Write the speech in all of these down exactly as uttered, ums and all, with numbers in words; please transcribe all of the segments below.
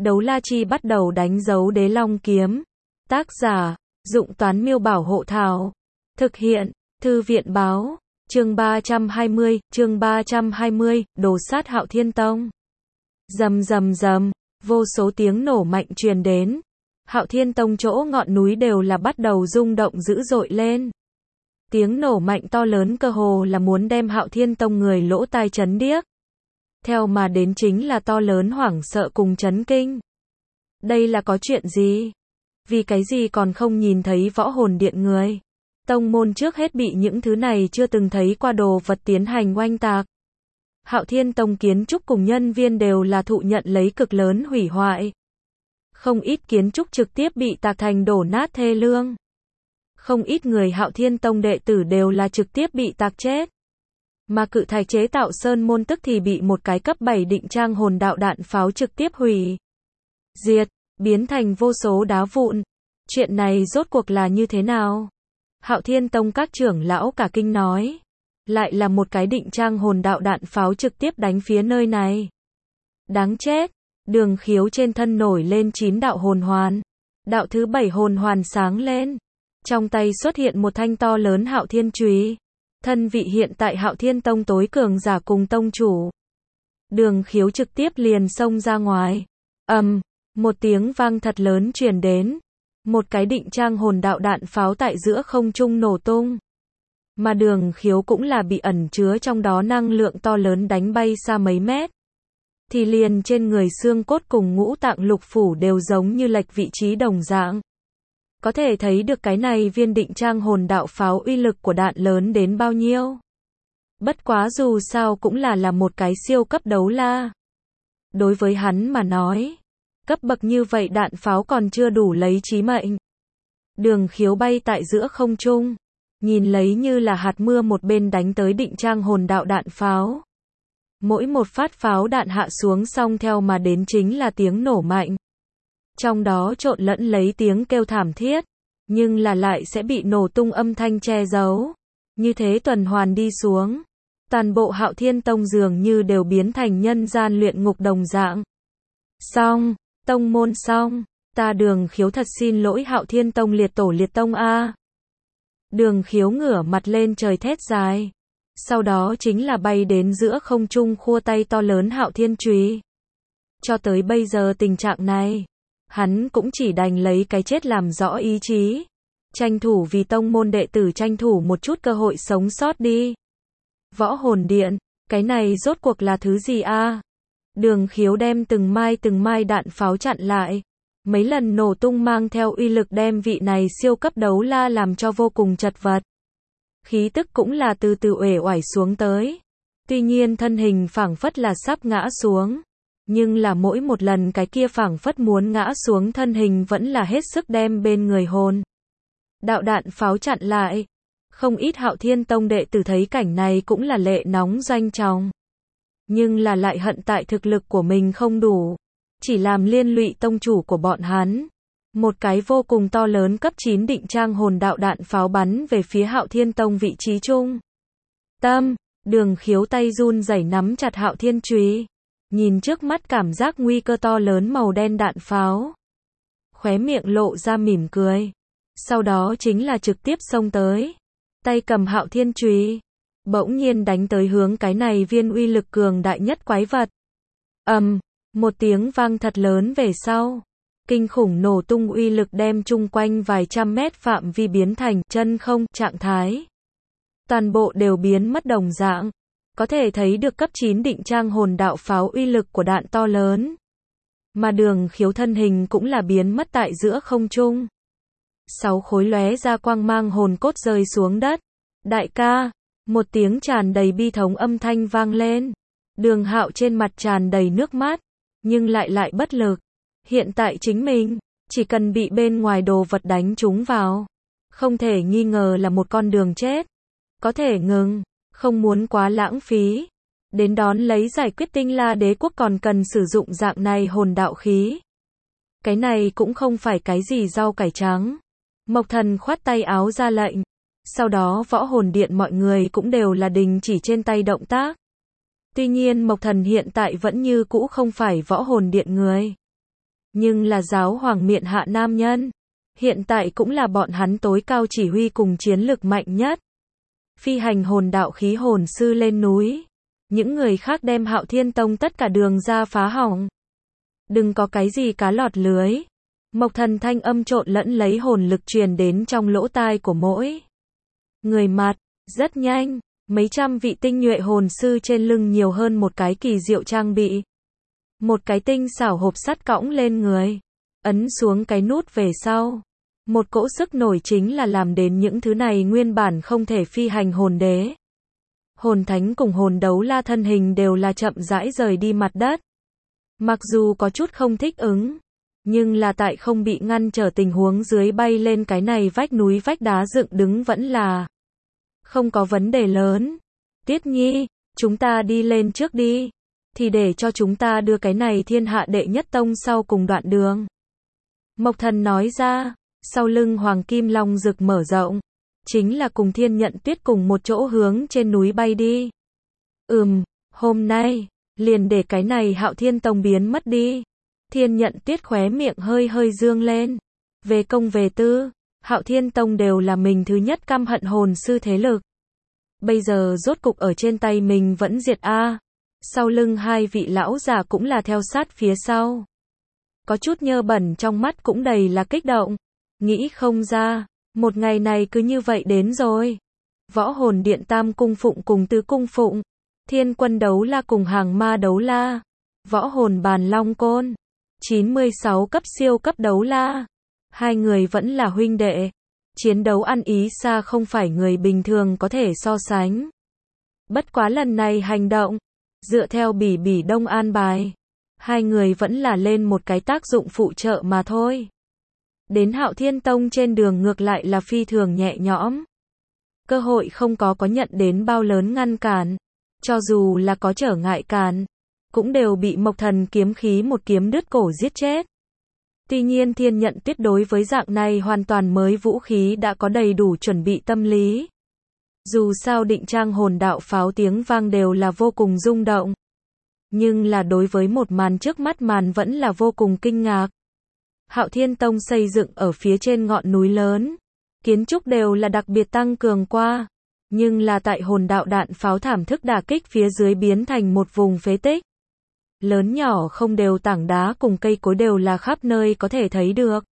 Đấu la chi bắt đầu đánh dấu đế long kiếm. Tác giả, Dụng Toán Miêu Bảo Hộ Thảo. Thực hiện, Thư viện Báo. Chương ba trăm hai mươi, chương ba trăm hai mươi, đồ sát Hạo Thiên Tông. Rầm rầm rầm, vô số tiếng nổ mạnh truyền đến. Hạo Thiên Tông chỗ ngọn núi đều là bắt đầu rung động dữ dội lên. Tiếng nổ mạnh to lớn cơ hồ là muốn đem Hạo Thiên Tông người lỗ tai chấn điếc. Theo mà đến chính là to lớn hoảng sợ cùng chấn kinh. Đây là có chuyện gì? Vì cái gì còn không nhìn thấy võ hồn điện người? Tông môn trước hết bị những thứ này chưa từng thấy qua đồ vật tiến hành oanh tạc. Hạo Thiên Tông kiến trúc cùng nhân viên đều là thụ nhận lấy cực lớn hủy hoại. Không ít kiến trúc trực tiếp bị tạc thành đổ nát thê lương. Không ít người Hạo Thiên Tông đệ tử đều là trực tiếp bị tạc chết. Mà cự thạch chế tạo sơn môn tức thì bị một cái cấp bảy định trang hồn đạo đạn pháo trực tiếp hủy diệt, biến thành vô số đá vụn. Chuyện này rốt cuộc là như thế nào? Hạo Thiên Tông các trưởng lão cả kinh nói. Lại là một cái định trang hồn đạo đạn pháo trực tiếp đánh phía nơi này. Đáng chết. Đường Khiếu trên thân nổi lên chín đạo hồn hoàn. Đạo thứ bảy hồn hoàn sáng lên. Trong tay xuất hiện một thanh to lớn Hạo Thiên chùy. Thân vị hiện tại Hạo Thiên Tông tối cường giả cùng tông chủ. Đường Khiếu trực tiếp liền xông ra ngoài. Ầm, um, một tiếng vang thật lớn truyền đến. Một cái định trang hồn đạo đạn pháo tại giữa không trung nổ tung. Mà Đường Khiếu cũng là bị ẩn chứa trong đó năng lượng to lớn đánh bay xa mấy mét. Thì liền trên người xương cốt cùng ngũ tạng lục phủ đều giống như lệch vị trí đồng dạng. Có thể thấy được cái này viên định trang hồn đạo pháo uy lực của đạn lớn đến bao nhiêu. Bất quá dù sao cũng là là một cái siêu cấp đấu la. Đối với hắn mà nói, cấp bậc như vậy đạn pháo còn chưa đủ lấy chí mệnh. Đường Khiếu bay tại giữa không trung, nhìn lấy như là hạt mưa một bên đánh tới định trang hồn đạo đạn pháo. Mỗi một phát pháo đạn hạ xuống xong theo mà đến chính là tiếng nổ mạnh. Trong đó trộn lẫn lấy tiếng kêu thảm thiết, nhưng là lại sẽ bị nổ tung âm thanh che giấu. Như thế tuần hoàn đi xuống, toàn bộ Hạo Thiên Tông dường như đều biến thành nhân gian luyện ngục đồng dạng. Xong, tông môn xong, ta Đường Khiếu thật xin lỗi Hạo Thiên Tông liệt tổ liệt tông a. Đường Khiếu ngửa mặt lên trời thét dài. Sau đó chính là bay đến giữa không trung khua tay to lớn Hạo Thiên chùy. Cho tới bây giờ tình trạng này, hắn cũng chỉ đành lấy cái chết làm rõ ý chí. Tranh thủ vì tông môn đệ tử tranh thủ một chút cơ hội sống sót đi. Võ hồn điện, cái này rốt cuộc là thứ gì a? À? Đường Khiếu đem từng mai từng mai đạn pháo chặn lại. Mấy lần nổ tung mang theo uy lực đem vị này siêu cấp đấu la làm cho vô cùng chật vật. Khí tức cũng là từ từ uể oải xuống tới. Tuy nhiên thân hình phảng phất là sắp ngã xuống. Nhưng là mỗi một lần cái kia phảng phất muốn ngã xuống thân hình vẫn là hết sức đem bên người hồn đạo đạn pháo chặn lại. Không ít Hạo Thiên Tông đệ tử thấy cảnh này cũng là lệ nóng doanh trọng. Nhưng là lại hận tại thực lực của mình không đủ. Chỉ làm liên lụy tông chủ của bọn hắn. Một cái vô cùng to lớn cấp chín định trang hồn đạo đạn pháo bắn về phía Hạo Thiên Tông vị trí trung tâm. Đường Khiếu tay run rẩy nắm chặt Hạo Thiên chùy. Nhìn trước mắt cảm giác nguy cơ to lớn màu đen đạn pháo. Khóe miệng lộ ra mỉm cười. Sau đó chính là trực tiếp xông tới. Tay cầm Hạo Thiên chùy. Bỗng nhiên đánh tới hướng cái này viên uy lực cường đại nhất quái vật. Ầm, um, một tiếng vang thật lớn về sau. Kinh khủng nổ tung uy lực đem chung quanh vài trăm mét phạm vi biến thành chân không trạng thái. Toàn bộ đều biến mất đồng dạng. Có thể thấy được cấp chín định trang hồn đạo pháo uy lực của đạn to lớn. Mà Đường Khiếu thân hình cũng là biến mất tại giữa không trung. Sáu khối lóe ra quang mang hồn cốt rơi xuống đất. Đại ca, một tiếng tràn đầy bi thống âm thanh vang lên. Đường Hạo trên mặt tràn đầy nước mắt, nhưng lại lại bất lực. Hiện tại chính mình, chỉ cần bị bên ngoài đồ vật đánh trúng vào. Không thể nghi ngờ là một con đường chết. Có thể ngừng. Không muốn quá lãng phí. Đến đón lấy giải quyết Tinh La Đế quốc còn cần sử dụng dạng này hồn đạo khí. Cái này cũng không phải cái gì rau cải trắng. Mộc Thần khoát tay áo ra lệnh. Sau đó võ hồn điện mọi người cũng đều là đình chỉ trên tay động tác. Tuy nhiên Mộc Thần hiện tại vẫn như cũ không phải võ hồn điện người. Nhưng là giáo hoàng miện hạ nam nhân. Hiện tại cũng là bọn hắn tối cao chỉ huy cùng chiến lực mạnh nhất. Phi hành hồn đạo khí hồn sư lên núi. Những người khác đem Hạo Thiên Tông tất cả đường ra phá hỏng. Đừng có cái gì cá lọt lưới. Mộc Thần thanh âm trộn lẫn lấy hồn lực truyền đến trong lỗ tai của mỗi người mặt. Rất nhanh, mấy trăm vị tinh nhuệ hồn sư trên lưng nhiều hơn một cái kỳ diệu trang bị. Một cái tinh xảo hộp sắt cõng lên người. Ấn xuống cái nút về sau. Một cỗ sức nổi chính là làm đến những thứ này nguyên bản không thể phi hành hồn đế. Hồn thánh cùng hồn đấu la thân hình đều là chậm rãi rời đi mặt đất. Mặc dù có chút không thích ứng, nhưng là tại không bị ngăn trở tình huống dưới bay lên cái này vách núi vách đá dựng đứng vẫn là không có vấn đề lớn. Tiết Nhi, chúng ta đi lên trước đi, thì để cho chúng ta đưa cái này thiên hạ đệ nhất tông sau cùng đoạn đường. Mộc Thần nói ra, sau lưng Hoàng Kim Long rực mở rộng, chính là cùng Thiên Nhận Tuyết cùng một chỗ hướng trên núi bay đi. Ừm, hôm nay, liền để cái này Hạo Thiên Tông biến mất đi. Thiên Nhận Tuyết khóe miệng hơi hơi dương lên. Về công về tư, Hạo Thiên Tông đều là mình thứ nhất căm hận hồn sư thế lực. Bây giờ rốt cục ở trên tay mình vẫn diệt a. Sau lưng hai vị lão già cũng là theo sát phía sau. Có chút nhơ bẩn trong mắt cũng đầy là kích động. Nghĩ không ra, một ngày này cứ như vậy đến rồi. Võ hồn điện tam cung phụng cùng tứ cung phụng. Thiên quân đấu la cùng hàng ma đấu la. Võ hồn bàn long côn. chín mươi sáu cấp siêu cấp đấu la. Hai người vẫn là huynh đệ. Chiến đấu ăn ý xa không phải người bình thường có thể so sánh. Bất quá lần này hành động, dựa theo Bỉ Bỉ Đông an bài, hai người vẫn là lên một cái tác dụng phụ trợ mà thôi. Đến Hạo Thiên Tông trên đường ngược lại là phi thường nhẹ nhõm. Cơ hội không có có nhận đến bao lớn ngăn cản. Cho dù là có trở ngại cản, cũng đều bị Mộc Thần kiếm khí một kiếm đứt cổ giết chết. Tuy nhiên Thiên Nhận Tuyết đối với dạng này hoàn toàn mới vũ khí đã có đầy đủ chuẩn bị tâm lý. Dù sao định trang hồn đạo pháo tiếng vang đều là vô cùng rung động. Nhưng là đối với một màn trước mắt màn vẫn là vô cùng kinh ngạc. Hạo Thiên Tông xây dựng ở phía trên ngọn núi lớn. Kiến trúc đều là đặc biệt tăng cường qua. Nhưng là tại hồn đạo đạn pháo thảm thức đả kích phía dưới biến thành một vùng phế tích. Lớn nhỏ không đều tảng đá cùng cây cối đều là khắp nơi có thể thấy được.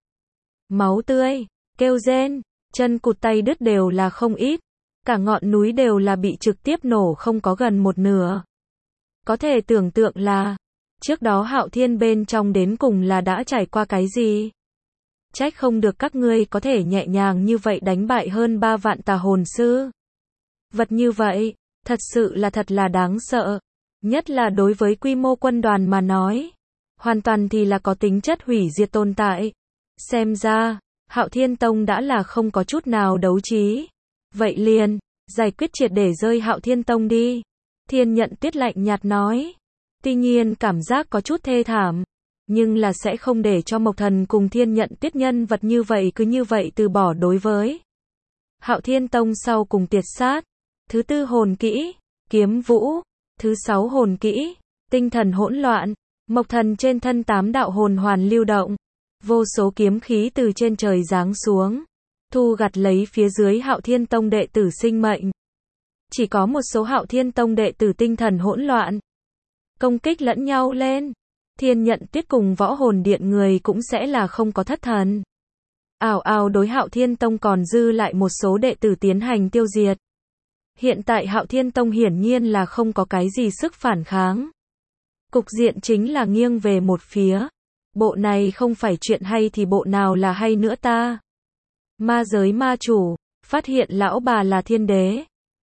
Máu tươi, kêu rên, chân cụt tay đứt đều là không ít. Cả ngọn núi đều là bị trực tiếp nổ không có gần một nửa. Có thể tưởng tượng là, trước đó Hạo Thiên bên trong đến cùng là đã trải qua cái gì? Trách không được các ngươi có thể nhẹ nhàng như vậy đánh bại hơn ba vạn tà hồn sư. Vật như vậy, thật sự là thật là đáng sợ. Nhất là đối với quy mô quân đoàn mà nói. Hoàn toàn thì là có tính chất hủy diệt tồn tại. Xem ra, Hạo Thiên Tông đã là không có chút nào đấu trí. Vậy liền, giải quyết triệt để rơi Hạo Thiên Tông đi. Thiên Nhận Tuyết lạnh nhạt nói. Tuy nhiên cảm giác có chút thê thảm. Nhưng là sẽ không để cho Mộc Thần cùng Thiên Nhận Tuyết nhân vật như vậy cứ như vậy từ bỏ đối với Hạo Thiên Tông sau cùng tiệt sát. Thứ tư hồn kỹ, kiếm vũ. Thứ sáu hồn kỹ, tinh thần hỗn loạn. Mộc Thần trên thân tám đạo hồn hoàn lưu động. Vô số kiếm khí từ trên trời giáng xuống. Thu gặt lấy phía dưới Hạo Thiên Tông đệ tử sinh mệnh. Chỉ có một số Hạo Thiên Tông đệ tử tinh thần hỗn loạn. Công kích lẫn nhau lên. Thiên Nhận Tuyết cùng võ hồn điện người cũng sẽ là không có thất thần. Ảo ảo đối Hạo Thiên Tông còn dư lại một số đệ tử tiến hành tiêu diệt. Hiện tại Hạo Thiên Tông hiển nhiên là không có cái gì sức phản kháng. Cục diện chính là nghiêng về một phía. Bộ này không phải chuyện hay thì bộ nào là hay nữa ta. Ma giới ma chủ, phát hiện lão bà là thiên đế.